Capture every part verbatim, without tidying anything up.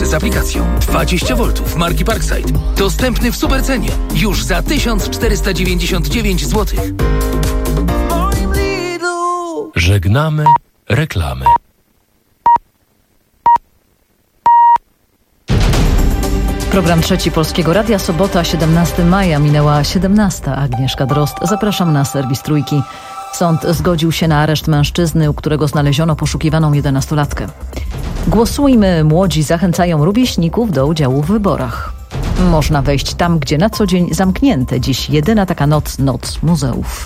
z aplikacją. dwadzieścia woltów marki Parkside. Dostępny w supercenie. Już za tysiąc czterysta dziewięćdziesiąt dziewięć złotych. Żegnamy reklamy. Program Trzeci Polskiego Radia, sobota, siedemnastego maja, minęła siedemnasta. Agnieszka Drozd, zapraszam na serwis Trójki. Sąd zgodził się na areszt mężczyzny, u którego znaleziono poszukiwaną jedenastolatkę. Głosujmy, młodzi zachęcają rówieśników do udziału w wyborach. Można wejść tam, gdzie na co dzień zamknięte. Dziś jedyna taka noc, noc muzeów.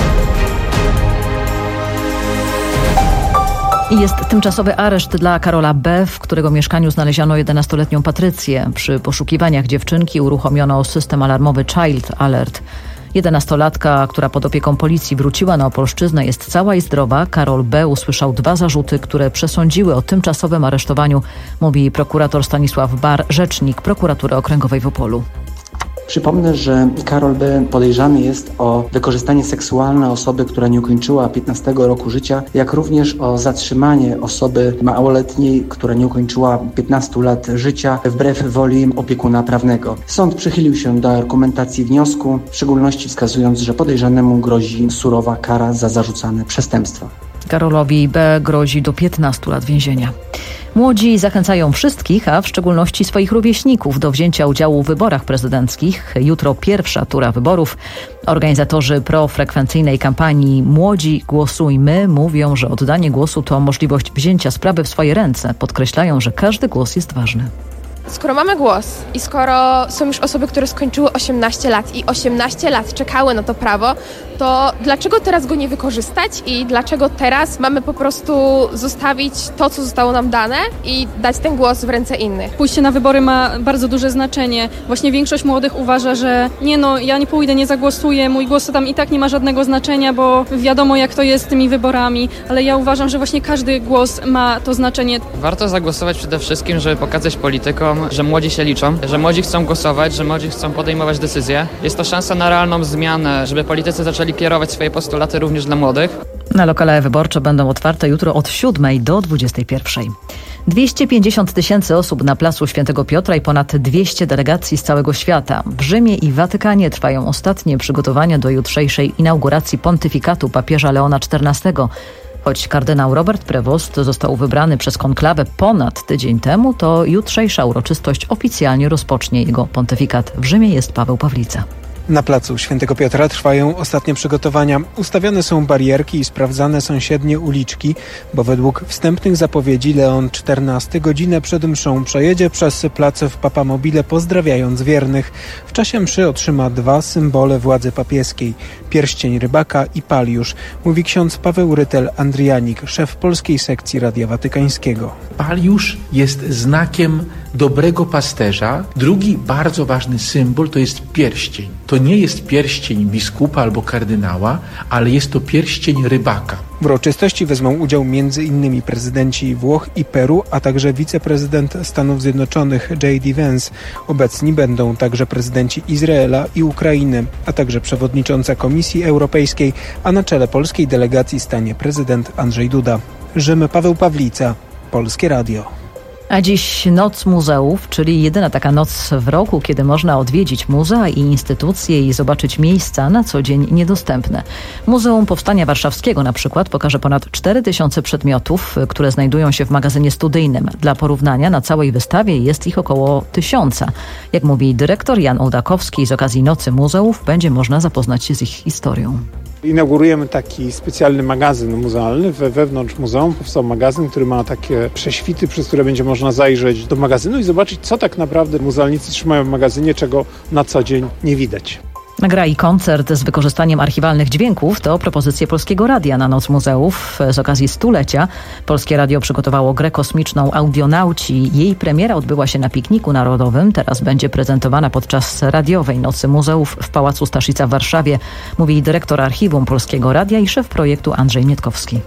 I jest tymczasowy areszt dla Karola B., w którego mieszkaniu znaleziono jedenastoletnią Patrycję. Przy poszukiwaniach dziewczynki uruchomiono system alarmowy Child Alert. Jedenastolatka, która pod opieką policji wróciła na Opolszczyznę, jest cała i zdrowa. Karol B. usłyszał dwa zarzuty, które przesądziły o tymczasowym aresztowaniu, mówi prokurator Stanisław Bar, rzecznik prokuratury okręgowej w Opolu. Przypomnę, że Karol B. podejrzany jest o wykorzystanie seksualne osoby, która nie ukończyła piętnastego roku życia, jak również o zatrzymanie osoby małoletniej, która nie ukończyła piętnastu lat życia wbrew woli opiekuna prawnego. Sąd przychylił się do argumentacji wniosku, w szczególności wskazując, że podejrzanemu grozi surowa kara za zarzucane przestępstwa. Karolowi B. grozi do piętnastu lat więzienia. Młodzi zachęcają wszystkich, a w szczególności swoich rówieśników, do wzięcia udziału w wyborach prezydenckich. Jutro pierwsza tura wyborów. Organizatorzy profrekwencyjnej kampanii Młodzi Głosujmy mówią, że oddanie głosu to możliwość wzięcia sprawy w swoje ręce. Podkreślają, że każdy głos jest ważny. Skoro mamy głos i skoro są już osoby, które skończyły osiemnaście lat i osiemnaście lat czekały na to prawo, to dlaczego teraz go nie wykorzystać i dlaczego teraz mamy po prostu zostawić to, co zostało nam dane i dać ten głos w ręce innych? Pójście na wybory ma bardzo duże znaczenie. Właśnie większość młodych uważa, że nie no, ja nie pójdę, nie zagłosuję, mój głos tam i tak nie ma żadnego znaczenia, bo wiadomo jak to jest z tymi wyborami, ale ja uważam, że właśnie każdy głos ma to znaczenie. Warto zagłosować przede wszystkim, żeby pokazać politykom, że młodzi się liczą, że młodzi chcą głosować, że młodzi chcą podejmować decyzje. Jest to szansa na realną zmianę, żeby politycy zaczęli kierować swoje postulaty również dla młodych. Na lokale wyborcze będą otwarte jutro od siódmej do dwudziestej pierwszej. dwieście pięćdziesiąt tysięcy osób na placu Świętego Piotra i ponad dwieście delegacji z całego świata. W Rzymie i Watykanie trwają ostatnie przygotowania do jutrzejszej inauguracji pontyfikatu papieża Leona czternastego. Choć kardynał Robert Prevost został wybrany przez konklawę ponad tydzień temu, to jutrzejsza uroczystość oficjalnie rozpocznie jego pontyfikat. W Rzymie jest Paweł Pawlica. Na placu Świętego Piotra trwają ostatnie przygotowania. Ustawiane są barierki i sprawdzane sąsiednie uliczki, bo według wstępnych zapowiedzi Leon czternasty godzinę przed mszą przejedzie przez plac w Papamobile, pozdrawiając wiernych. W czasie mszy otrzyma dwa symbole władzy papieskiej: pierścień rybaka i paliusz, mówi ksiądz Paweł Rytel-Andrianik, szef polskiej sekcji Radia Watykańskiego. Paliusz jest znakiem dobrego pasterza. Drugi bardzo ważny symbol to jest pierścień. To nie jest pierścień biskupa albo kardynała, ale jest to pierścień rybaka. W uroczystości wezmą udział między innymi prezydenci Włoch i Peru, a także wiceprezydent Stanów Zjednoczonych J D Vance. Obecni będą także prezydenci Izraela i Ukrainy, a także przewodnicząca Komisji Europejskiej, a na czele polskiej delegacji stanie prezydent Andrzej Duda. Rzym, Paweł Pawlica, Polskie Radio. A dziś Noc Muzeów, czyli jedyna taka noc w roku, kiedy można odwiedzić muzea i instytucje i zobaczyć miejsca na co dzień niedostępne. Muzeum Powstania Warszawskiego na przykład pokaże ponad cztery tysiące przedmiotów, które znajdują się w magazynie studyjnym. Dla porównania na całej wystawie jest ich około tysiąca. Jak mówi dyrektor Jan Ołdakowski, z okazji Nocy Muzeów będzie można zapoznać się z ich historią. Inaugurujemy taki specjalny magazyn muzealny. We, wewnątrz muzeum powstał magazyn, który ma takie prześwity, przez które będzie można zajrzeć do magazynu i zobaczyć, co tak naprawdę muzealnicy trzymają w magazynie, czego na co dzień nie widać. Gra i koncert z wykorzystaniem archiwalnych dźwięków to propozycje Polskiego Radia na Noc Muzeów. Z okazji stulecia Polskie Radio przygotowało grę kosmiczną Audionauci. Jej premiera odbyła się na Pikniku Narodowym. Teraz będzie prezentowana podczas radiowej Nocy Muzeów w Pałacu Staszica w Warszawie, mówi dyrektor Archiwum Polskiego Radia i szef projektu Andrzej Mietkowski.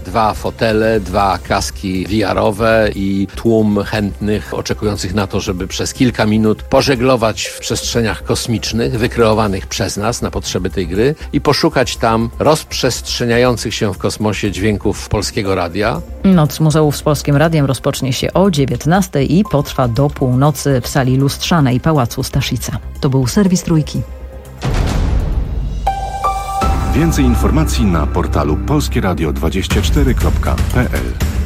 dwa fotele, dwa kaski V R-owe i tłum chętnych oczekujących na to, żeby przez kilka minut pożeglować w przestrzeniach kosmicznych wykreowanych przez nas na potrzeby tej gry i poszukać tam rozprzestrzeniających się w kosmosie dźwięków Polskiego Radia. Noc Muzeów z Polskim Radiem rozpocznie się o dziewiętnastej i potrwa do północy w sali lustrzanej Pałacu Staszica. To był serwis Trójki. Więcej informacji na portalu polskie radio dwadzieścia cztery kropka p l.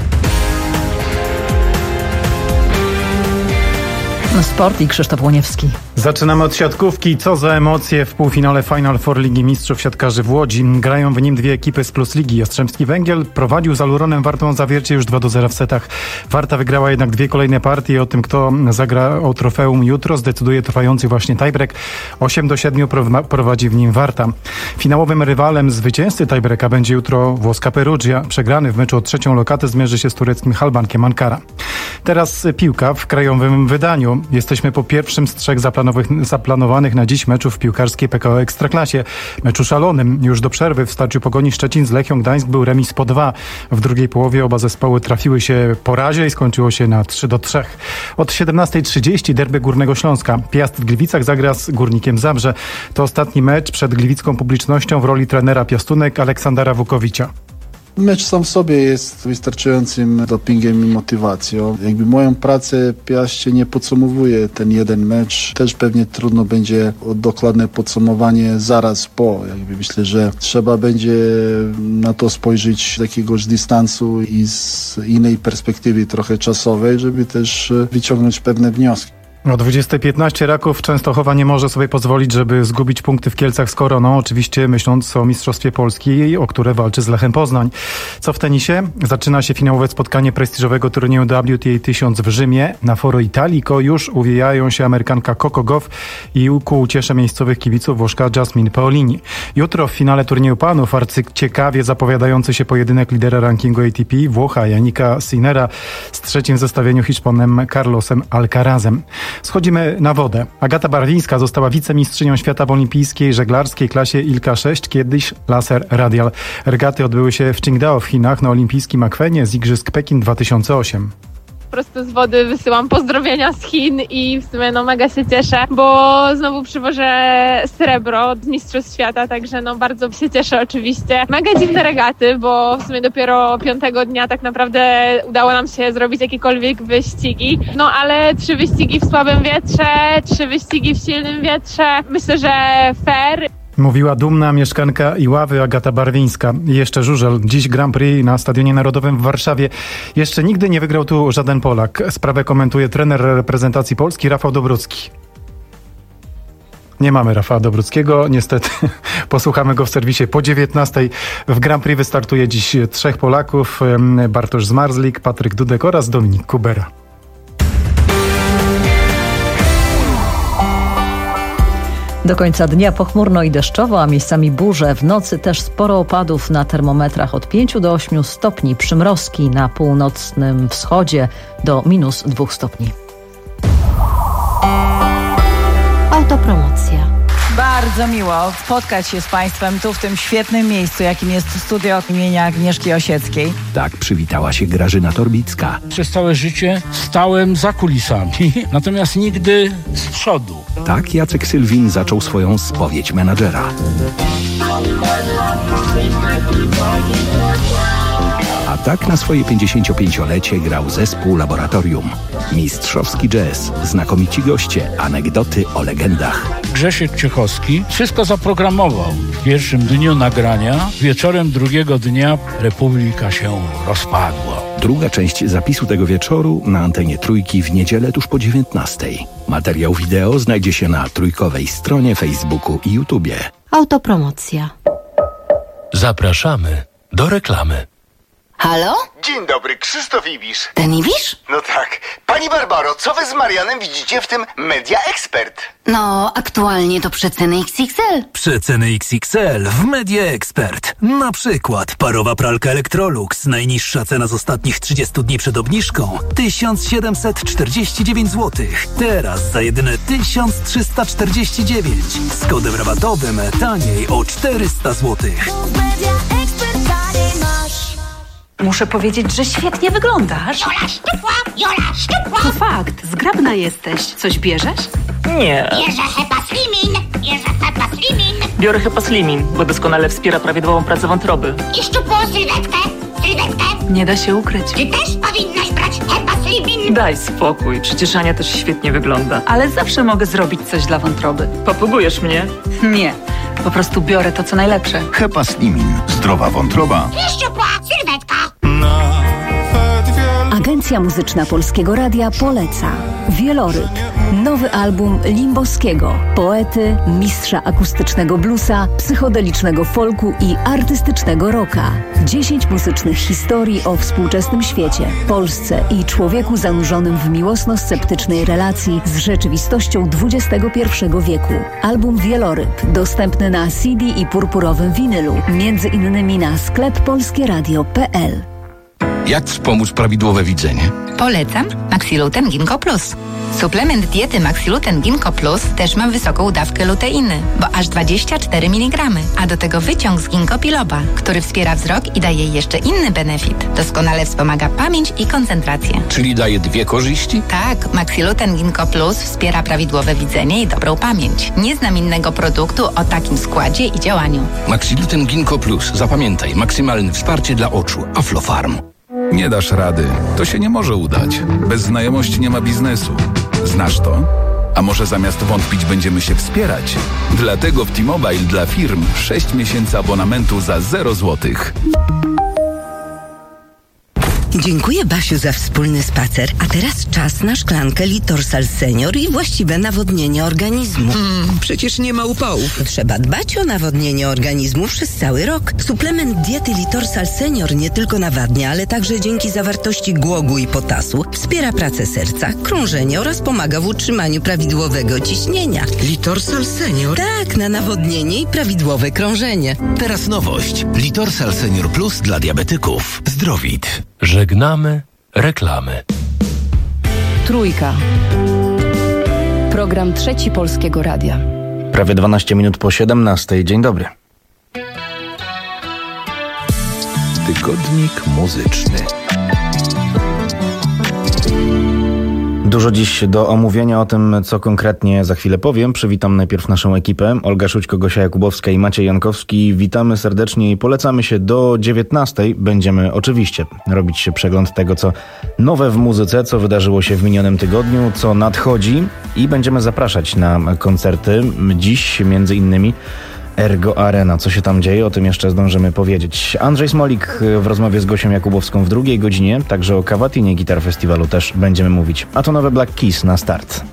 Sport i Krzysztof Łoniewski. Zaczynamy od siatkówki. Co za emocje w półfinale Final Four Ligi Mistrzów Siatkarzy w Łodzi. Grają w nim dwie ekipy z Plus Ligi. Jastrzębski Węgiel prowadził z Aluronem Wartą Zawiercie już dwa do zera w setach. Warta wygrała jednak dwie kolejne partie. O tym, kto zagra o trofeum jutro, zdecyduje trwający właśnie tiebreak. osiem do siedmiu prowadzi w nim Warta. Finałowym rywalem zwycięzcy tiebreaka będzie jutro włoska Perugia. Przegrany w meczu o trzecią lokatę zmierzy się z tureckim Halbankiem Ankara. Teraz piłka w krajowym wydaniu. Jesteśmy po pierwszym z trzech zaplanowanych na dziś meczów w piłkarskiej P K O Ekstraklasie. Meczu szalonym. Już do przerwy w starciu Pogoni Szczecin z Lechią Gdańsk był remis po dwa. W drugiej połowie oba zespoły trafiły się po razie i skończyło się na trzy do trzech. Od siedemnasta trzydzieści derby Górnego Śląska. Piast w Gliwicach zagra z Górnikiem Zabrze. To ostatni mecz przed gliwicką publicznością w roli trenera Piastunek Aleksandra Wukowicza. Mecz sam w sobie jest wystarczającym dopingiem i motywacją. Jakby moją pracę Piaście nie podsumowuje ten jeden mecz. Też pewnie trudno będzie o dokładne podsumowanie zaraz po. Jakby myślę, że trzeba będzie na to spojrzeć z jakiegoś dystansu i z innej perspektywy trochę czasowej, żeby też wyciągnąć pewne wnioski. O dwudziestej piętnaście Raków Częstochowa nie może sobie pozwolić, żeby zgubić punkty w Kielcach z Koroną, oczywiście myśląc o Mistrzostwie Polski, o które walczy z Lechem Poznań. Co w tenisie? Zaczyna się finałowe spotkanie prestiżowego turnieju W T A tysiąc w Rzymie. Na foro Italico już uwijają się Amerykanka Coco Gauff i ku uciesze miejscowych kibiców Włoszka Jasmine Paolini. Jutro w finale turnieju panów arcyciekawie zapowiadający się pojedynek lidera rankingu A T P Włocha Jannika Sinnera z trzecim w zestawieniu Hiszpanem Carlosem Alcarazem. Schodzimy na wodę. Agata Barwińska została wicemistrzynią świata w olimpijskiej żeglarskiej klasie Ilka sześć, kiedyś laser radial. Regaty odbyły się w Qingdao w Chinach na olimpijskim akwenie z Igrzysk Pekin dwa tysiące osiem. Prosto z wody wysyłam pozdrowienia z Chin i w sumie no mega się cieszę, bo znowu przywożę srebro z Mistrzostw Świata, także no bardzo się cieszę oczywiście. Mega dziwne regaty, bo w sumie dopiero piątego dnia tak naprawdę udało nam się zrobić jakiekolwiek wyścigi. No ale trzy wyścigi w słabym wietrze, trzy wyścigi w silnym wietrze. Myślę, że fair. Mówiła dumna mieszkanka Iławy Agata Barwińska. I jeszcze żużel. Dziś Grand Prix na Stadionie Narodowym w Warszawie. Jeszcze nigdy nie wygrał tu żaden Polak. Sprawę komentuje trener reprezentacji Polski Rafał Dobrucki. Nie mamy Rafała Dobruckiego, niestety. Posłuchamy go w serwisie po dziewiętnastej. W Grand Prix wystartuje dziś trzech Polaków. Bartosz Zmarzlik, Patryk Dudek oraz Dominik Kubera. Do końca dnia pochmurno i deszczowo, a miejscami burze. W nocy też sporo opadów na termometrach od pięciu do ośmiu stopni. Przymrozki na północnym wschodzie do minus dwóch stopni. Autopromocja. Bardzo miło spotkać się z Państwem tu w tym świetnym miejscu, jakim jest studio imienia Agnieszki Osieckiej. Tak przywitała się Grażyna Torbicka. Przez całe życie stałem za kulisami, natomiast nigdy z przodu. Tak Jacek Sylwin zaczął swoją spowiedź menadżera. A tak na swoje pięćdziesięciopięciolecie grał zespół Laboratorium. Mistrzowski jazz, znakomici goście, anegdoty o legendach. Grzesiek Ciechowski wszystko zaprogramował. W pierwszym dniu nagrania, wieczorem drugiego dnia Republika się rozpadła. Druga część zapisu tego wieczoru na antenie Trójki w niedzielę tuż po dziewiętnastej. Materiał wideo znajdzie się na trójkowej stronie Facebooku i YouTubie. Autopromocja. Zapraszamy do reklamy. Halo? Dzień dobry, Krzysztof Ibisz. Ten Ibisz? No tak. Pani Barbaro, co wy z Marianem widzicie w tym Media Expert? No, aktualnie to przeceny X X L. Przeceny X X L w Media Expert. Na przykład parowa pralka Electrolux. Najniższa cena z ostatnich trzydziestu dni przed obniżką tysiąc siedemset czterdzieści dziewięć złotych. Teraz za jedyne tysiąc trzysta czterdzieści dziewięć. Z kodem rabatowym taniej o czterysta złotych. Muszę powiedzieć, że świetnie wyglądasz. Jola szczupła, Jola szczupła. To fakt, zgrabna jesteś. Coś bierzesz? Nie. Bierze Hepa Slimin, bierze Hepa Slimin. Biorę Hepa Slimin, bo doskonale wspiera prawidłową pracę wątroby. I szczupłą sylwetkę, sylwetkę. Nie da się ukryć. Ty też powinnaś brać Hepa Slimin. Daj spokój, przecież Ania też świetnie wygląda. Ale zawsze mogę zrobić coś dla wątroby. Papugujesz mnie? Nie, po prostu biorę to, co najlepsze. Hepa Slimin. Zdrowa wątroba. I szczupła sylwetka. Agencja Muzyczna Polskiego Radia poleca Wieloryb, nowy album Limbowskiego, poety, mistrza akustycznego bluesa, psychodelicznego folku i artystycznego rocka. Dziesięć muzycznych historii o współczesnym świecie, Polsce i człowieku zanurzonym w miłosno-sceptycznej relacji z rzeczywistością dwudziestego pierwszego wieku. Album Wieloryb dostępny na C D i purpurowym winylu, między innymi na sklep polskieradio kropka p l. Jak wspomóc prawidłowe widzenie? Polecam Maxiluten Ginkgo Plus. Suplement diety Maxiluten Ginkgo Plus też ma wysoką dawkę luteiny, bo aż dwadzieścia cztery miligramy, a do tego wyciąg z ginkgo biloba, który wspiera wzrok i daje jeszcze inny benefit. Doskonale wspomaga pamięć i koncentrację. Czyli daje dwie korzyści? Tak, Maxiluten Ginkgo Plus wspiera prawidłowe widzenie i dobrą pamięć. Nie znam innego produktu o takim składzie i działaniu. Maxiluten Ginkgo Plus. Zapamiętaj, maksymalne wsparcie dla oczu. Aflofarm. Nie dasz rady. To się nie może udać. Bez znajomości nie ma biznesu. Znasz to? A może zamiast wątpić będziemy się wspierać? Dlatego w T-Mobile dla firm sześć miesięcy abonamentu za zero złotych. Dziękuję, Basiu, za wspólny spacer. A teraz czas na szklankę Litorsal Senior i właściwe nawodnienie organizmu. Mm, przecież nie ma upałów. Trzeba dbać o nawodnienie organizmu przez cały rok. Suplement diety Litorsal Senior nie tylko nawadnia, ale także dzięki zawartości głogu i potasu wspiera pracę serca, krążenie oraz pomaga w utrzymaniu prawidłowego ciśnienia. Litorsal Senior? Tak, na nawodnienie i prawidłowe krążenie. Teraz nowość. Litorsal Senior Plus dla diabetyków. Zdrowit. Żegnamy reklamy. Trójka. Program Trzeci Polskiego Radia. Prawie dwanaście minut po siedemnastej. Dzień dobry. Tygodnik muzyczny. Dużo dziś do omówienia, o tym, co konkretnie za chwilę powiem. Przywitam najpierw naszą ekipę. Olga Szućko, Gosia Jakubowska i Maciej Jankowski. Witamy serdecznie i polecamy się do dziewiętnastej. Będziemy oczywiście robić przegląd tego, co nowe w muzyce, co wydarzyło się w minionym tygodniu, co nadchodzi i będziemy zapraszać na koncerty. Dziś między innymi Ergo Arena. Co się tam dzieje? O tym jeszcze zdążymy powiedzieć. Andrzej Smolik w rozmowie z Gosią Jakubowską w drugiej godzinie. Także o Cavatinie Guitar Festiwalu też będziemy mówić. A to nowe Black Keys na start.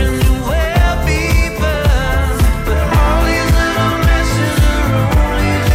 All these little messes are only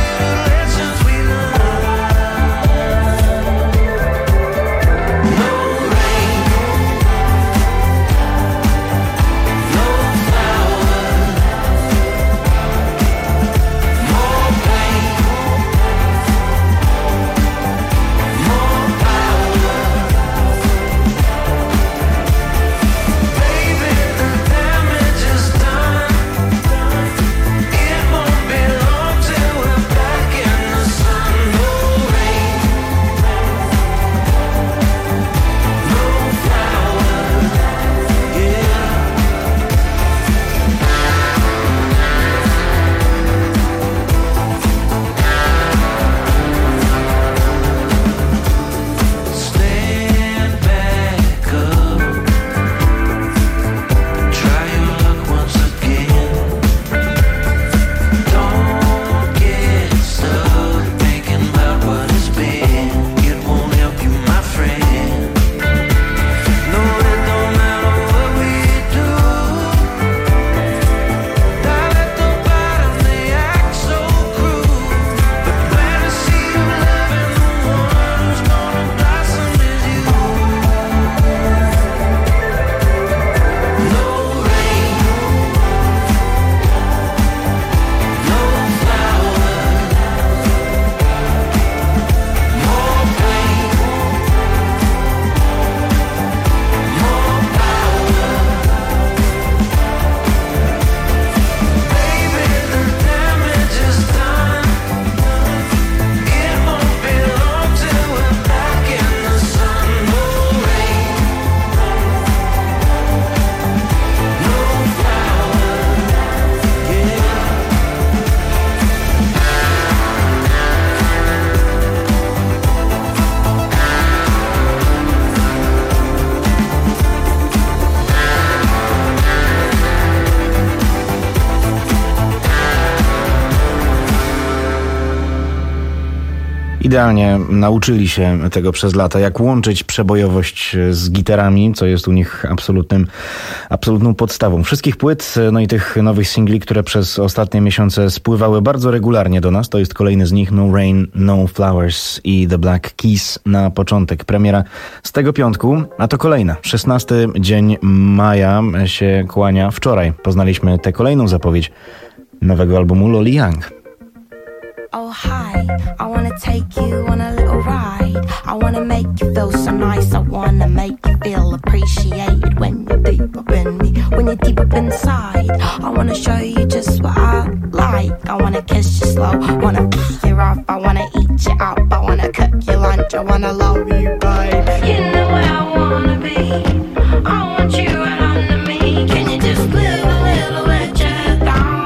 idealnie nauczyli się tego przez lata, jak łączyć przebojowość z gitarami, co jest u nich absolutnym, absolutną podstawą wszystkich płyt, no i tych nowych singli, które przez ostatnie miesiące spływały bardzo regularnie do nas. To jest kolejny z nich, No Rain, No Flowers i The Black Keys na początek. Premiera z tego piątku, a to kolejna. szesnasty dzień maja się kłania. Wczoraj poznaliśmy tę kolejną zapowiedź nowego albumu Loli Young. Oh hi, I wanna take you on a little ride. I wanna make you feel so nice. I wanna make you feel appreciated when you're deep up in me, when you're deep up inside. I wanna show you just what I like. I wanna kiss you slow, wanna pick you up. I wanna eat you up, I wanna cook your lunch. I wanna love you, babe. You know where I wanna be. I want you right under me. Can you just live a little bit just down?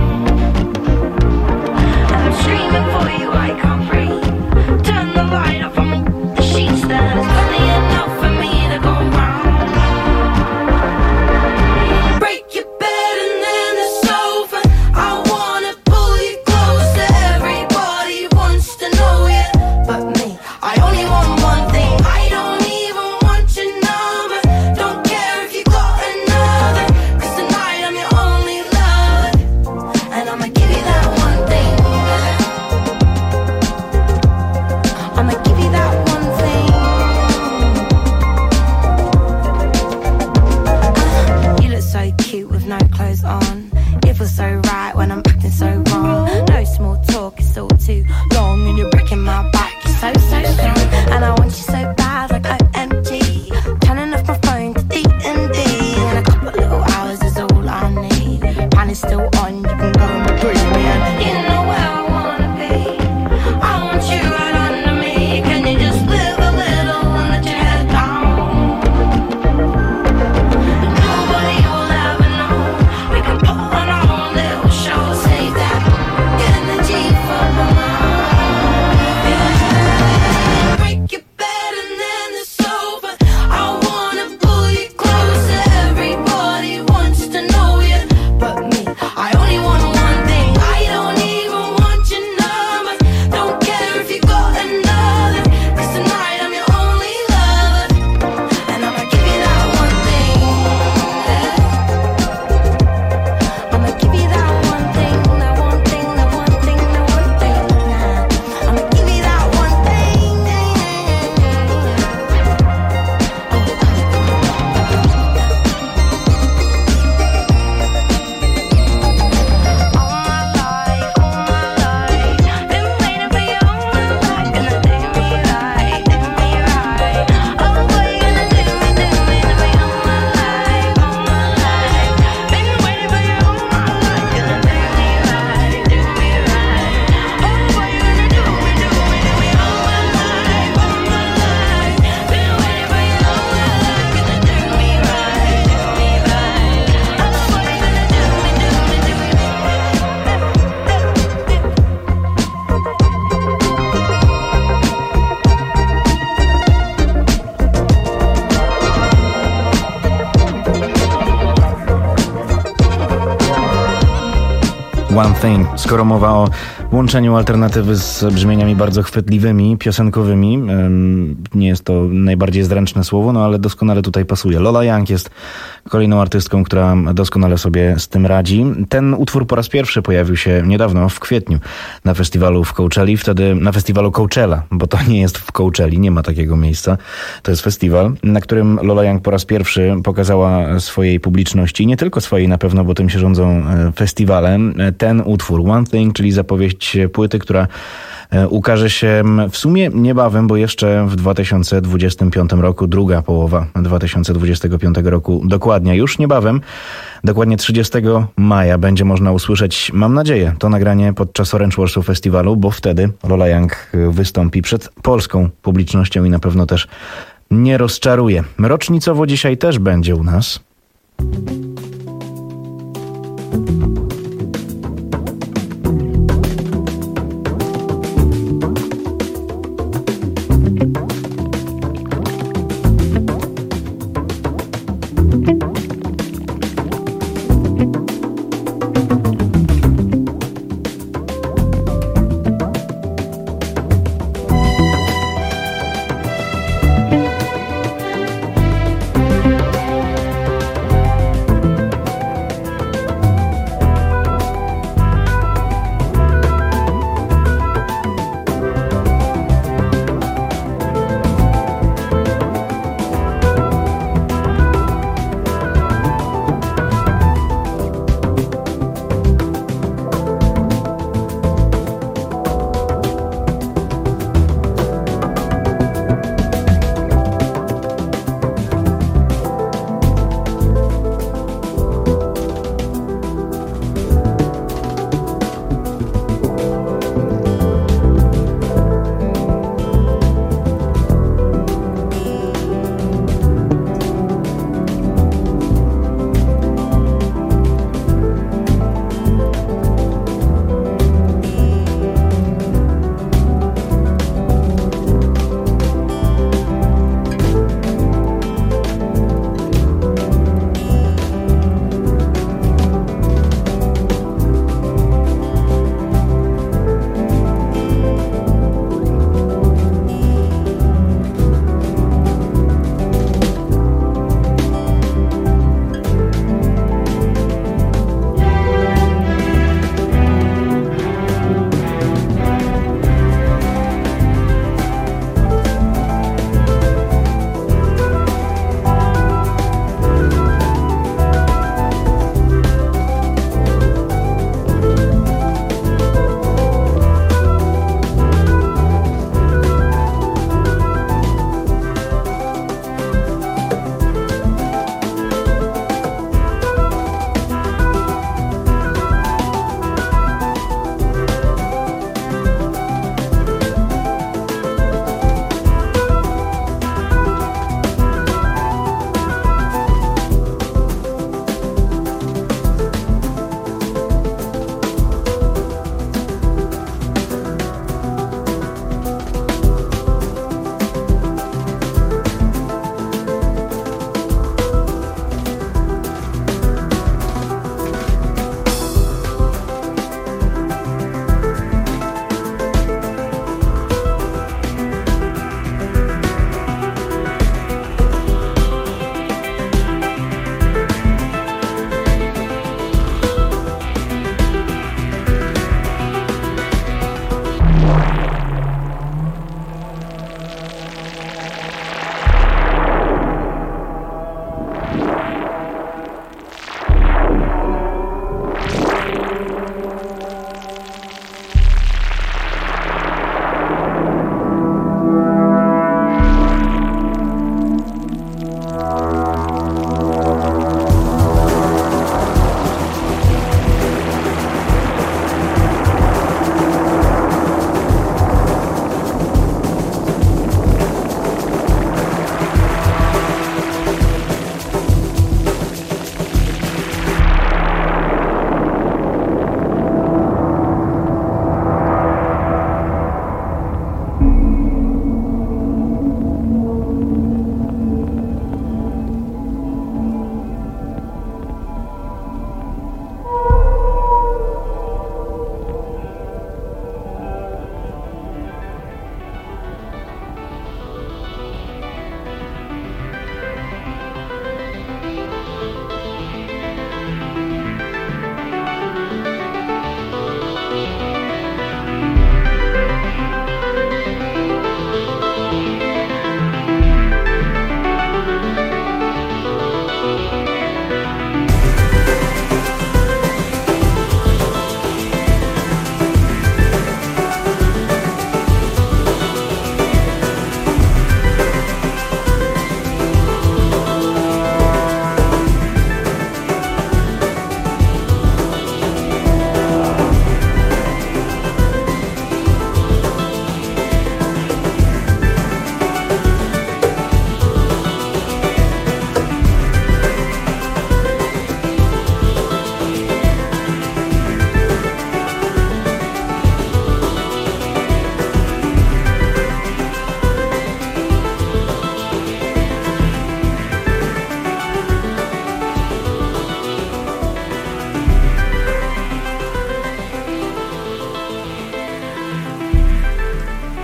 Dreaming for you like I'm free. Turn the light off on the sheets. There's plenty enough for me to go round. Break your bed and then the sofa. I wanna pull you closer. Everybody wants to know you, but me, I only want one thing. I don't even want your number. Don't care if you got another, 'cause tonight I'm your only lover, and I'ma give you that one thing. I'ma give you that one thing. uh, You look so cute with no clothes on. It feels so right when I'm acting so wrong. No small talk, it's all too long, and you're breaking my back. You're so, so strong, and I want you so bad, like O M G. Turning off my phone to D and D, and a couple little hours is all I need. Pan is still on, you can go and breathe me in. You know where I wanna be. I want you right under me. Can you just live a little and let your head down? Nobody will ever know. We can put on our own little show. Save that energy for my mind. Break your bed and then the sofa. I wanna pull you closer. Everybody wants to know you, but me, I only want one thing. I don't even want your number. Don't care if you got another, 'cause tonight I'm your only lover, and I'ma give you that one thing. I'ma give you that one thing, that one thing, that one thing, that one thing. I'ma give you that one thing. One Thing. Skoro mowa o łączeniu alternatywy z brzmieniami bardzo chwytliwymi, piosenkowymi, nie jest to najbardziej zręczne słowo, no ale doskonale tutaj pasuje. Lola Young jest kolejną artystką, która doskonale sobie z tym radzi. Ten utwór po raz pierwszy pojawił się niedawno, w kwietniu, na festiwalu w Coachelli, wtedy na festiwalu Coachella, bo to nie jest w Coachelli, nie ma takiego miejsca. To jest festiwal, na którym Lola Young po raz pierwszy pokazała swojej publiczności, nie tylko swojej na pewno, bo tym się rządzą festiwale, ten utwór One Thing, czyli zapowiedź płyty, która ukaże się w sumie niebawem, bo jeszcze w dwa tysiące dwudziestym piątym roku, druga połowa dwa tysiące dwudziestego piątego roku, dokładnie już niebawem, dokładnie trzydziestego maja będzie można usłyszeć, mam nadzieję, to nagranie podczas Orange Warsaw Festiwalu, bo wtedy Lola Young wystąpi przed polską publicznością i na pewno też nie rozczaruje. Rocznicowo dzisiaj też będzie u nas.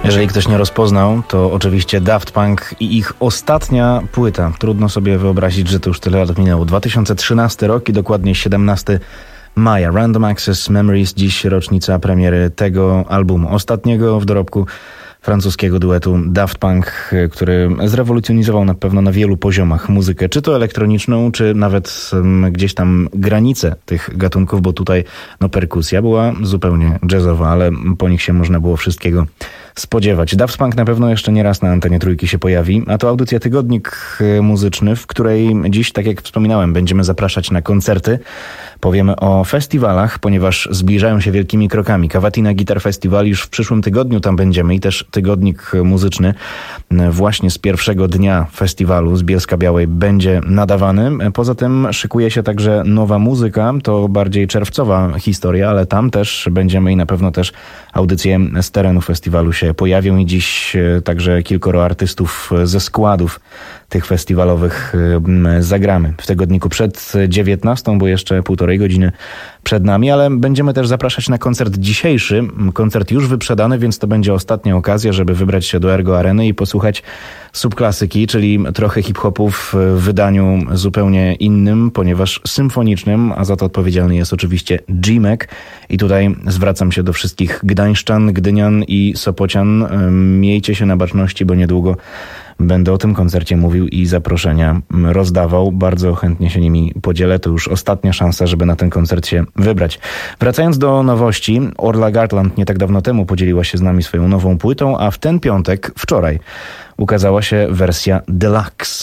Jeżeli ktoś nie rozpoznał, to oczywiście Daft Punk i ich ostatnia płyta. Trudno sobie wyobrazić, że to już tyle lat minęło. dwa tysiące trzynasty rok i dokładnie siedemnastego maja. Random Access Memories, dziś rocznica premiery tego albumu. Ostatniego w dorobku francuskiego duetu Daft Punk, który zrewolucjonizował na pewno na wielu poziomach muzykę, czy to elektroniczną, czy nawet um, gdzieś tam granice tych gatunków, bo tutaj no perkusja była zupełnie jazzowa, ale po nich się można było wszystkiego spodziewać. Daft Punk na pewno jeszcze nie raz na antenie Trójki się pojawi, a to audycja Tygodnik Muzyczny, w której dziś, tak jak wspominałem, będziemy zapraszać na koncerty. Powiemy o festiwalach, ponieważ zbliżają się wielkimi krokami. Cavatina Guitar Festival już w przyszłym tygodniu tam będziemy i też Tygodnik Muzyczny właśnie z pierwszego dnia festiwalu z Bielska-Białej będzie nadawany. Poza tym szykuje się także nowa muzyka, to bardziej czerwcowa historia, ale tam też będziemy i na pewno też audycje z terenu festiwalu się pojawią i dziś także kilkoro artystów ze składów tych festiwalowych zagramy w tygodniku przed dziewiętnastą, bo jeszcze półtorej godziny przed nami, ale będziemy też zapraszać na koncert dzisiejszy. Koncert już wyprzedany, więc to będzie ostatnia okazja, żeby wybrać się do Ergo Areny i posłuchać subklasyki, czyli trochę hip-hopu w wydaniu zupełnie innym, ponieważ symfonicznym, a za to odpowiedzialny jest oczywiście G-Mac. I tutaj zwracam się do wszystkich gdańszczan, gdynian i sopocian. Miejcie się na baczności, bo niedługo będę o tym koncercie mówił i zaproszenia rozdawał. Bardzo chętnie się nimi podzielę. To już ostatnia szansa, żeby na ten koncert się wybrać. Wracając do nowości, Orla Gartland nie tak dawno temu podzieliła się z nami swoją nową płytą, a w ten piątek, wczoraj, ukazała się wersja Deluxe.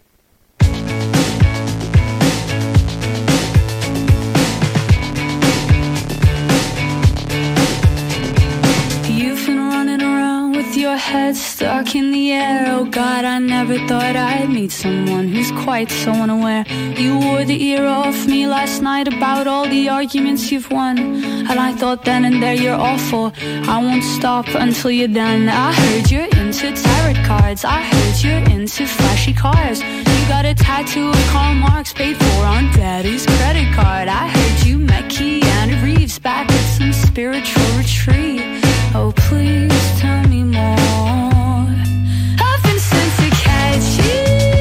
Head stuck in the air. Oh God, I never thought I'd meet someone who's quite so unaware. You wore the ear off me last night about all the arguments you've won, and I thought then and there you're awful. I won't stop until you're done. I heard you're into tarot cards. I heard you're into flashy cars. You got a tattoo of Karl Marx paid for on Daddy's credit card. I heard you met Keanu Reeves back at some spiritual retreat. Oh, please tell me more. I've been sent to catch you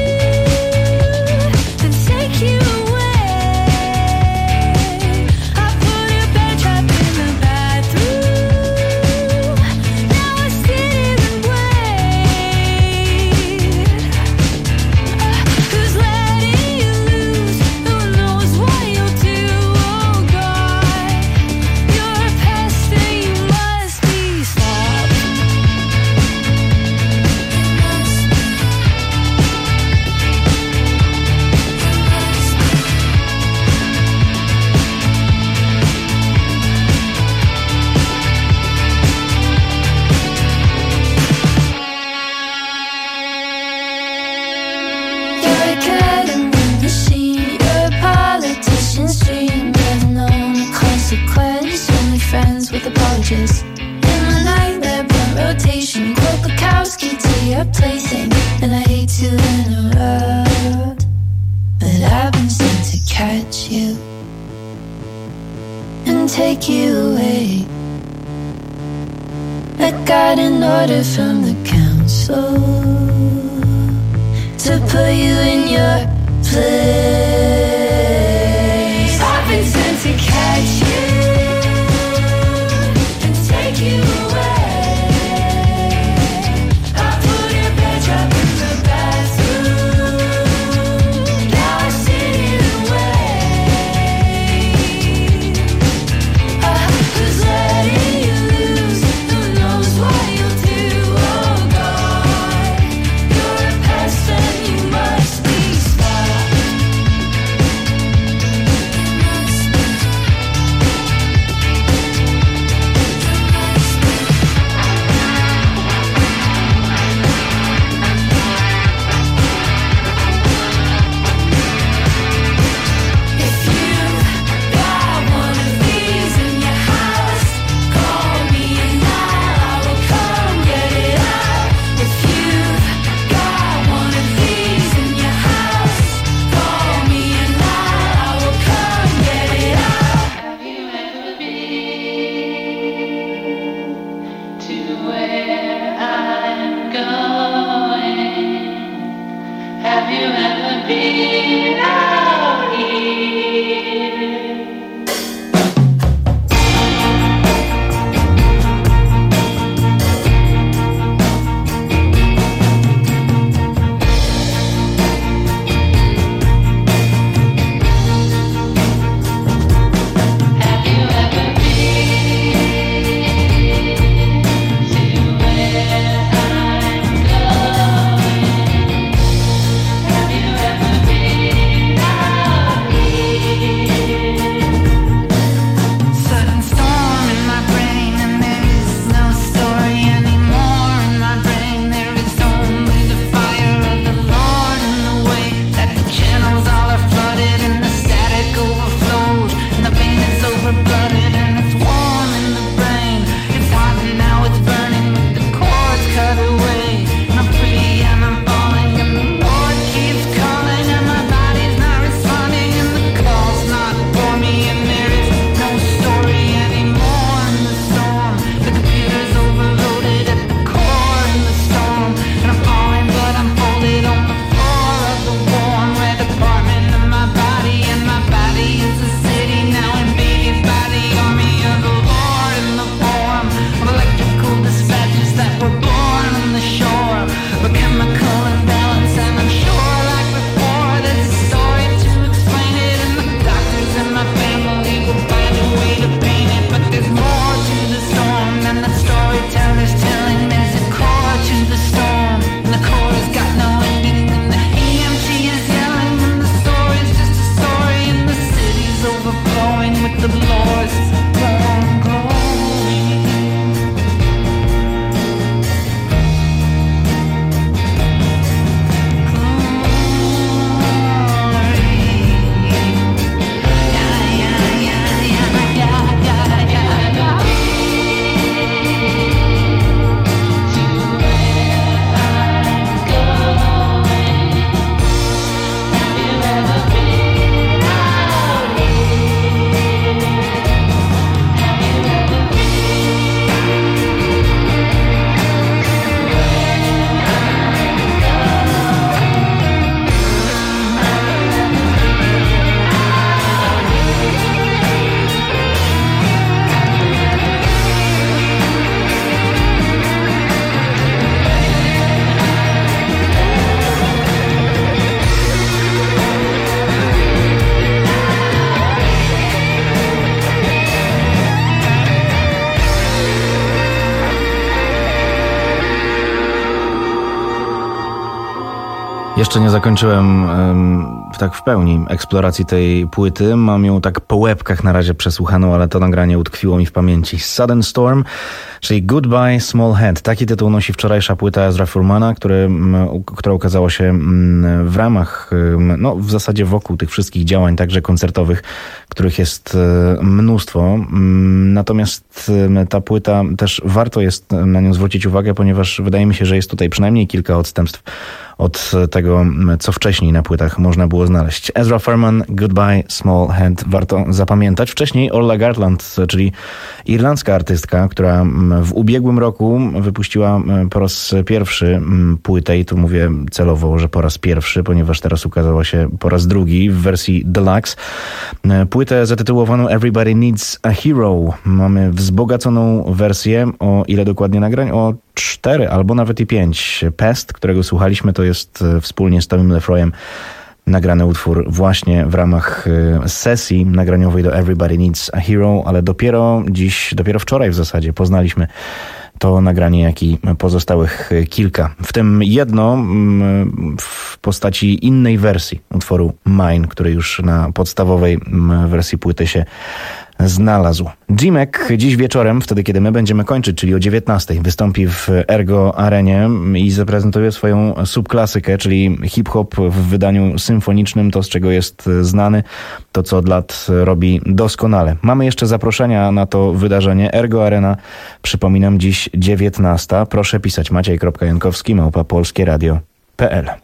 and take you away. I put a bear trap in the bathroom. Now I sit here and wait. Who's letting you loose? Who knows what you'll do? Oh God, you're a pest and you must be stopped. You're a ketamine machine. You're a politician's dream. Never known the consequence. Only friends with apologists. In my nightmare, burn rotation. Kolpakowski to your plaything. And I hate to interrupt, but I've been sent to catch you and take you away. I got an order from the council to put you in your place. I've been sent to catch you and take you away. I put a bear trap in the bathroom. Now I sit here and wait. Uh, who's letting you loose? Who knows what you'll do? Oh God, you're a pest and you must be stopped. Jeszcze nie zakończyłem um, tak w pełni eksploracji tej płyty. Mam ją tak po łebkach na razie przesłuchaną, ale to nagranie utkwiło mi w pamięci. Sudden Storm, czyli Goodbye Small Head. Taki tytuł nosi wczorajsza płyta Ezra Furmana, który, która ukazała się w ramach, no w zasadzie wokół tych wszystkich działań, także koncertowych, których jest mnóstwo. Natomiast ta płyta też warto jest na nią zwrócić uwagę, ponieważ wydaje mi się, że jest tutaj przynajmniej kilka odstępstw od tego, co wcześniej na płytach można było znaleźć. Ezra Furman, Goodbye Small Head, warto zapamiętać. Wcześniej Orla Gartland, czyli irlandzka artystka, która w ubiegłym roku wypuściła po raz pierwszy płytę, i tu mówię celowo, że po raz pierwszy, ponieważ teraz ukazała się po raz drugi w wersji deluxe. Płytę zatytułowaną Everybody Needs a Hero. Mamy wzbogaconą wersję, o ile dokładnie nagrań? O cztery albo nawet i pięć. Pest, którego słuchaliśmy, to jest wspólnie z Tomim Lefroyem nagrany utwór właśnie w ramach sesji nagraniowej do Everybody Needs a Hero, ale dopiero dziś, dopiero wczoraj w zasadzie poznaliśmy to nagranie, jak i pozostałych kilka. W tym jedno w postaci innej wersji utworu Mine, który już na podstawowej wersji płyty się znalazł. G-Mac dziś wieczorem, wtedy kiedy my będziemy kończyć, czyli o dziewiętnastej, wystąpi w Ergo Arenie i zaprezentuje swoją subklasykę, czyli hip-hop w wydaniu symfonicznym, to z czego jest znany, to co od lat robi doskonale. Mamy jeszcze zaproszenia na to wydarzenie. Ergo Arena, przypominam, dziś dziewiętnasta. Proszę pisać maciej kropka jankowski małpa polskie radio kropka p l.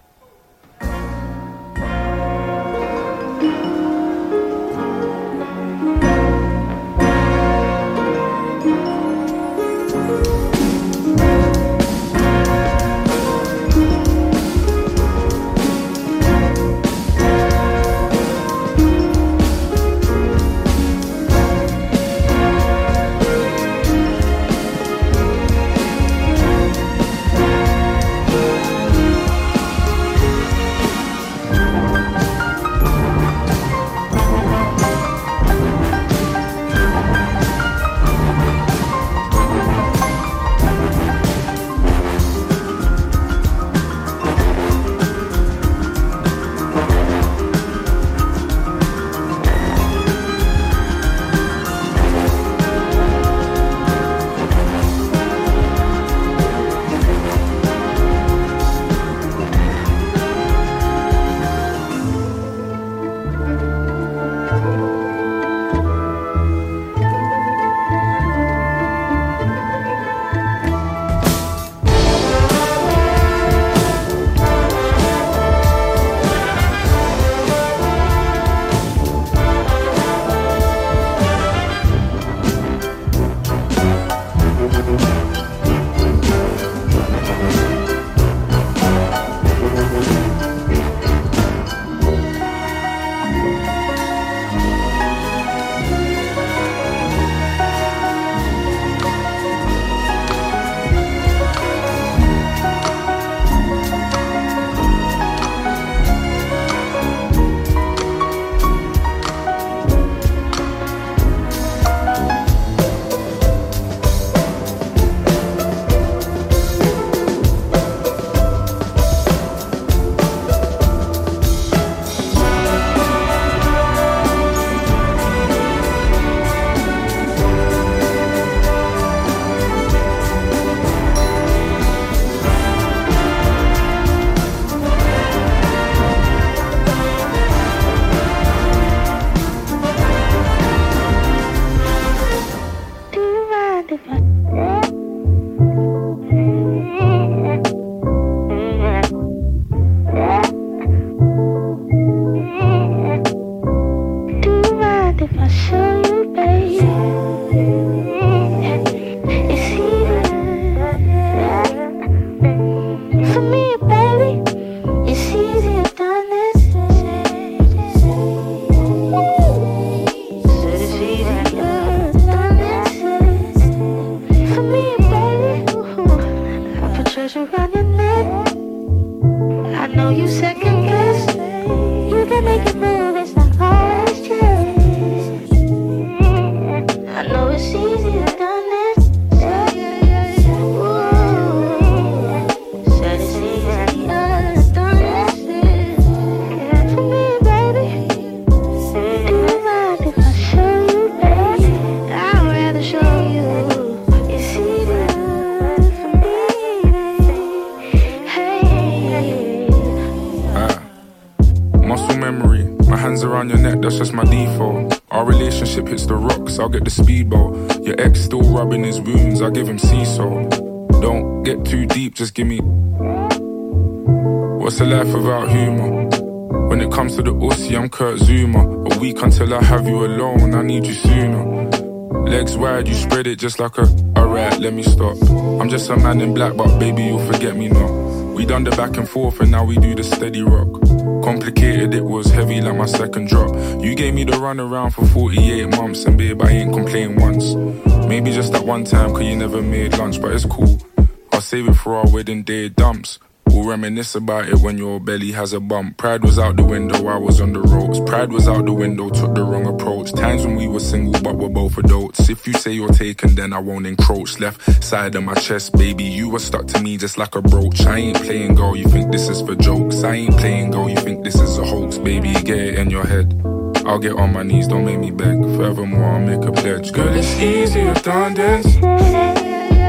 hits the rocks, I'll get the speedboat. Your ex still rubbing his wounds, I give him sea salt. Don't get too deep, just give me. What's a life without humor? When it comes to the ussy, I'm Kurt Zuma. A week until I have you alone, I need you sooner. Legs wide, you spread it just like a. Alright, let me stop. I'm just a man in black, but baby, you'll forget me not. We done the back and forth, and now we do the steady rock. Complicated, it was heavy like my second drop. You gave me the run around for forty-eight months, and babe, I ain't complained once. Maybe just that one time, cause you never made lunch, but it's cool. I'll save it for our wedding day dumps. We'll reminisce about it when your belly has a bump. Pride was out the window, I was on the ropes. Pride was out the window, took the wrong approach. Times when we were single, but we're both adults. If you say you're taken, then I won't encroach. Left side of my chest, baby, you were stuck to me just like a brooch. I ain't playing girl, you think this is for jokes. I ain't playing girl, you think this is a hoax. Baby, get it in your head. I'll get on my knees, don't make me beg. Forevermore, I'll make a pledge. Girl, it's easier done this.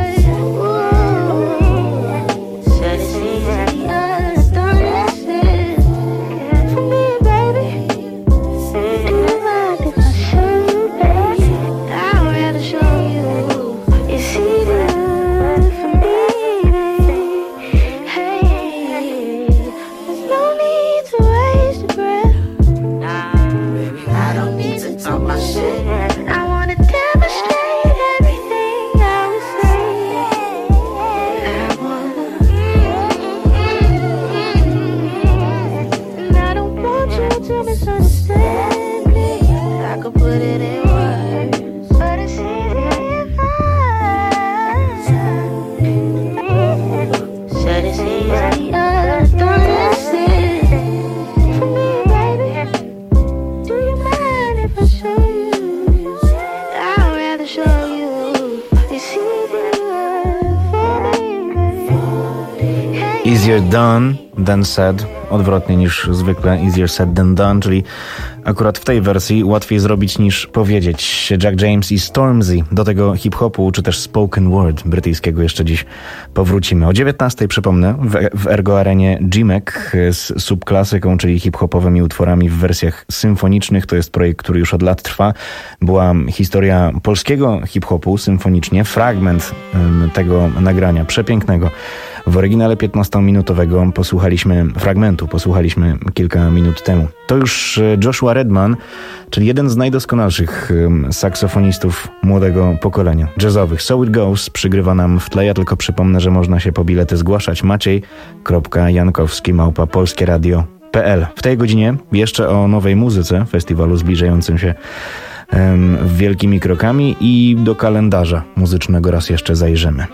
Easier done than said, odwrotnie niż zwykle, easier said than done, czyli akurat w tej wersji łatwiej zrobić niż powiedzieć. Jack James i Stormzy, do tego hip-hopu czy też spoken word brytyjskiego jeszcze dziś powrócimy. O dziewiętnastej przypomnę, w, w Ergo Arenie G-Mac z subklasyką, czyli hip-hopowymi utworami w wersjach symfonicznych. To jest projekt, który już od lat trwa. Była historia polskiego hip-hopu symfonicznie, fragment um, tego nagrania przepięknego. W oryginale piętnastominutowego posłuchaliśmy fragmentu, posłuchaliśmy kilka minut temu. To już Joshua Redman, czyli jeden z najdoskonalszych saksofonistów młodego pokolenia, jazzowych. So It Goes przygrywa nam w tle. Ja tylko przypomnę, że można się po bilety zgłaszać. Maciej kropka jankowski małpa polskie radio kropka p l. W tej godzinie jeszcze o nowej muzyce, festiwalu zbliżającym się um, wielkimi krokami i do kalendarza muzycznego raz jeszcze zajrzymy.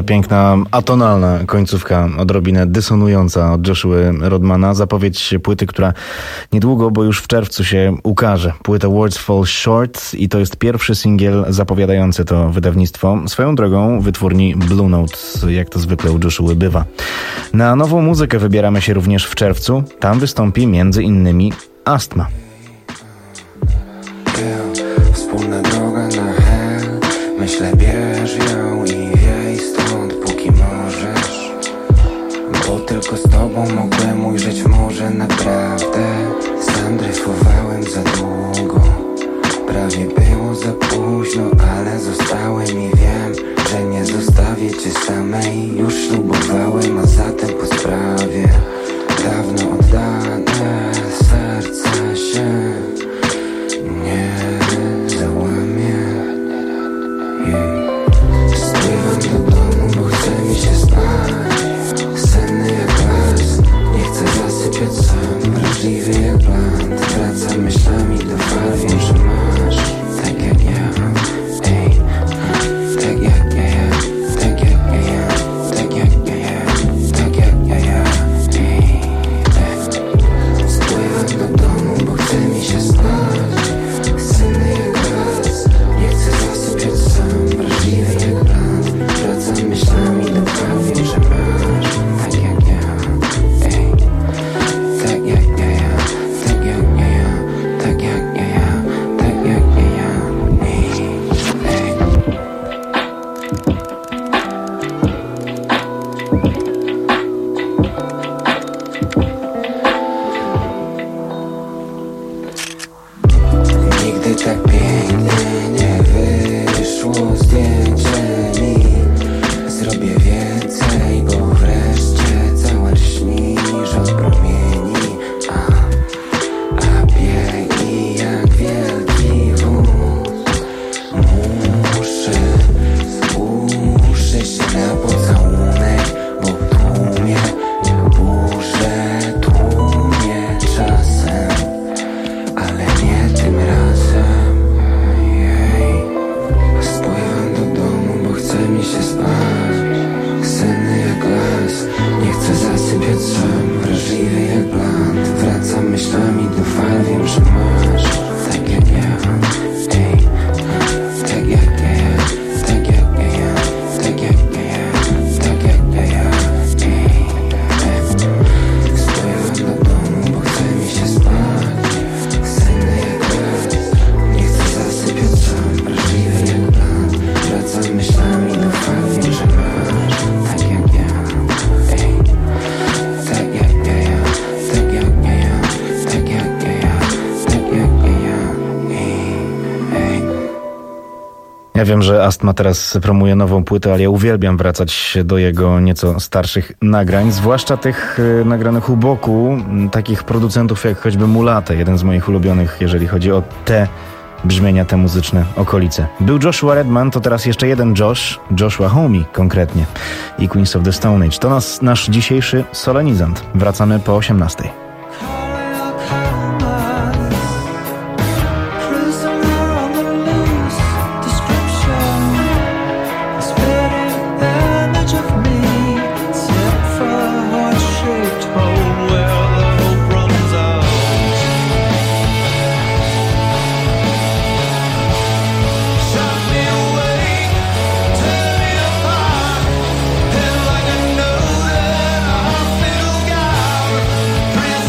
Przepiękna, atonalna końcówka, odrobinę dysonująca od Joshua Rodmana. Zapowiedź płyty, która niedługo, bo już w czerwcu się ukaże. Płyta Words Fall Short i to jest pierwszy singiel zapowiadający to wydawnictwo. Swoją drogą wytwórni Blue Note, jak to zwykle u Joshua bywa. Na nową muzykę wybieramy się również w czerwcu. Tam wystąpi między innymi Astma. Wspólna droga na hel, myślę bierz ją i wiej stąd póki możesz. Bo tylko z tobą mogłem ujrzeć morze naprawdę. Sam dryfowałem za długo, prawie było za późno, ale zostałem i wiem, że nie zostawię cię samej. Już ślubowałem, a zatem po sprawie dawno oddane serce się nie załamie. Spływam do domu, bo chce mi się spać. Senny jak las, nie chcę zasypiać sam. Wrażliwy jak bland, wracam myślami do fal. Wiem, że masz tak jak ja, ej, tak jak ja, tak jak ja, tak jak ja, tak jak ja, ej, ej. Spływam do domu, bo chce mi się spać. Senny jak las, nie chcę zasypiać sam. Wrażliwy jak bland, wracam myślami do fal. Wiem, że masz tak jak ja, ej, tak jak ja, tak jak ja, tak jak ja, tak jak ja, ej, ej. Nigdy tak pięknie nie wyszło zdjęcie mi. Zrobię więcej, bo wreszcie cała lśnisz od promieni. A, a biegi jak wielki wóz. Muszę, muszę się na pocałunek, bo w tłumie burzę, tłumie czasem, ale nie tym razem. Jej. Spływam do domu, bo chce mi się spać. Senny jak las, nie chcę zasypiać sam. Wrażliwy jak bland, wracam myślami do fal. Wiem, że masz tak jak ja, ej, tak jak ja, tak jak ja, tak jak ja, tak jak ja, ej, ej. Spływam do domu, bo chce mi się spać. Senny jak las, nie chcę zasypiać sam. Wrażliwy jak bland, wracam myślami do fal. Wiem, że masz tak jak ja, ej, tak jak ja, tak jak ja, tak jak ja, tak jak ja, ej, ej. Ja wiem, że Astma teraz promuje nową płytę, ale ja uwielbiam wracać do jego nieco starszych nagrań, zwłaszcza tych y, nagranych u boku, m, takich producentów jak choćby Mulate, jeden z moich ulubionych, jeżeli chodzi o te brzmienia, te muzyczne okolice. Był Joshua Redman, to teraz jeszcze jeden Josh, Joshua Homme konkretnie i Queens of the Stone Age. To nas, nasz dzisiejszy solenizant. Wracamy po osiemnastej. Prison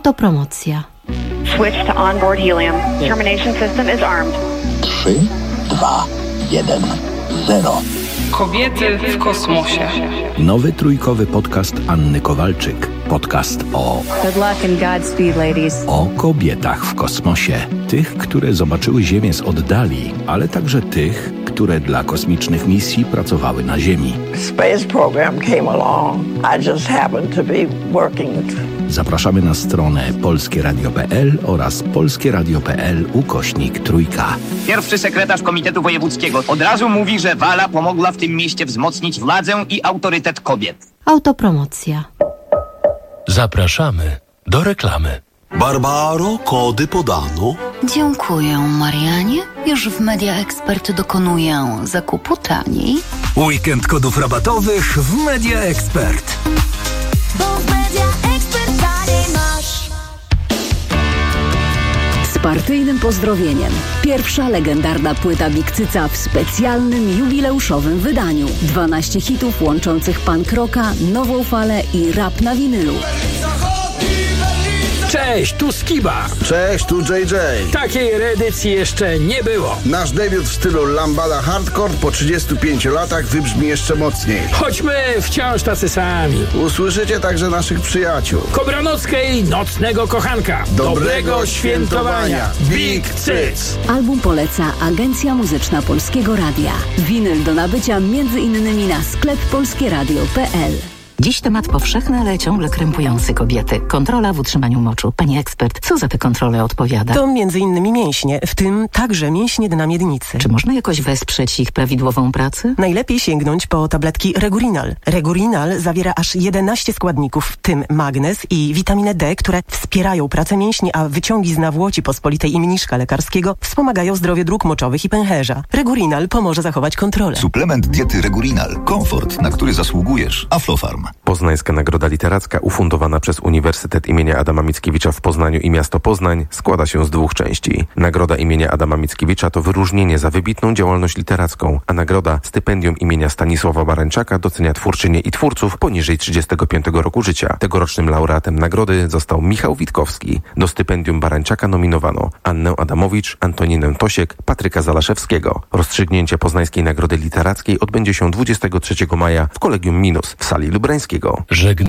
Autopromocja. Switch to onboard helium. Termination system is armed. trzy, dwa, jeden, zero. Kobiety w kosmosie. Nowy trójkowy podcast Anny Kowalczyk. Podcast o... Good luck and Godspeed, ladies. O kobietach w kosmosie. Tych, które zobaczyły Ziemię z oddali, ale także tych, które dla kosmicznych misji pracowały na Ziemi. Space program came along. I just happened to be working. Zapraszamy na stronę polskie radio kropka p l oraz polskie radio kropka p l ukośnik trójka. Pierwszy sekretarz Komitetu Wojewódzkiego od razu mówi, że Wala pomogła w tym mieście wzmocnić władzę i autorytet kobiet. Autopromocja. Zapraszamy do reklamy. Barbaro, kody podano. Dziękuję, Marianie. Już w Media Expert dokonuję zakupu taniej. Weekend kodów rabatowych w Media Expert. Bo w Media Expert taniej masz. Z partyjnym pozdrowieniem. Pierwsza legendarna płyta Big Cyca w specjalnym jubileuszowym wydaniu. dwanaście hitów łączących punk rocka, nową falę i rap na winylu. Cześć, tu Skiba. Cześć, tu J J. Takiej reedycji jeszcze nie było. Nasz debiut w stylu lambada hardcore po trzydziestu pięciu latach wybrzmi jeszcze mocniej. Choćmy wciąż tacy sami. Usłyszycie także naszych przyjaciół. Kobranockiej Nocnego Kochanka. Dobrego, Dobrego świętowania. Big Cyc. Album poleca Agencja Muzyczna Polskiego Radia. Winyl do nabycia między innymi na sklep polskieradio kropka p l. Dziś temat powszechny, ale ciągle krępujący kobiety. Kontrola w utrzymaniu moczu. Pani ekspert, co za te kontrole odpowiada? To między innymi mięśnie, w tym także mięśnie dna miednicy. Czy można jakoś wesprzeć ich prawidłową pracę? Najlepiej sięgnąć po tabletki Regurinal. Regurinal zawiera aż jedenaście składników, w tym magnez i witaminę D, które wspierają pracę mięśni, a wyciągi z nawłoci pospolitej i mniszka lekarskiego wspomagają zdrowie dróg moczowych i pęcherza. Regurinal pomoże zachować kontrolę. Suplement diety Regurinal. Komfort, na który zasługujesz. Aflofarm. Poznańska Nagroda Literacka ufundowana przez Uniwersytet imienia Adama Mickiewicza w Poznaniu i miasto Poznań składa się z dwóch części. Nagroda imienia Adama Mickiewicza to wyróżnienie za wybitną działalność literacką, a nagroda stypendium imienia Stanisława Barańczaka docenia twórczynie i twórców poniżej trzydziestego piątego roku życia. Tegorocznym laureatem nagrody został Michał Witkowski. Do stypendium Barańczaka nominowano Annę Adamowicz, Antoninę Tosiek, Patryka Zalaszewskiego. Rozstrzygnięcie Poznańskiej Nagrody Literackiej odbędzie się dwudziestego trzeciego maja w Kolegium Minus w sali Lubrańskiego. Żegna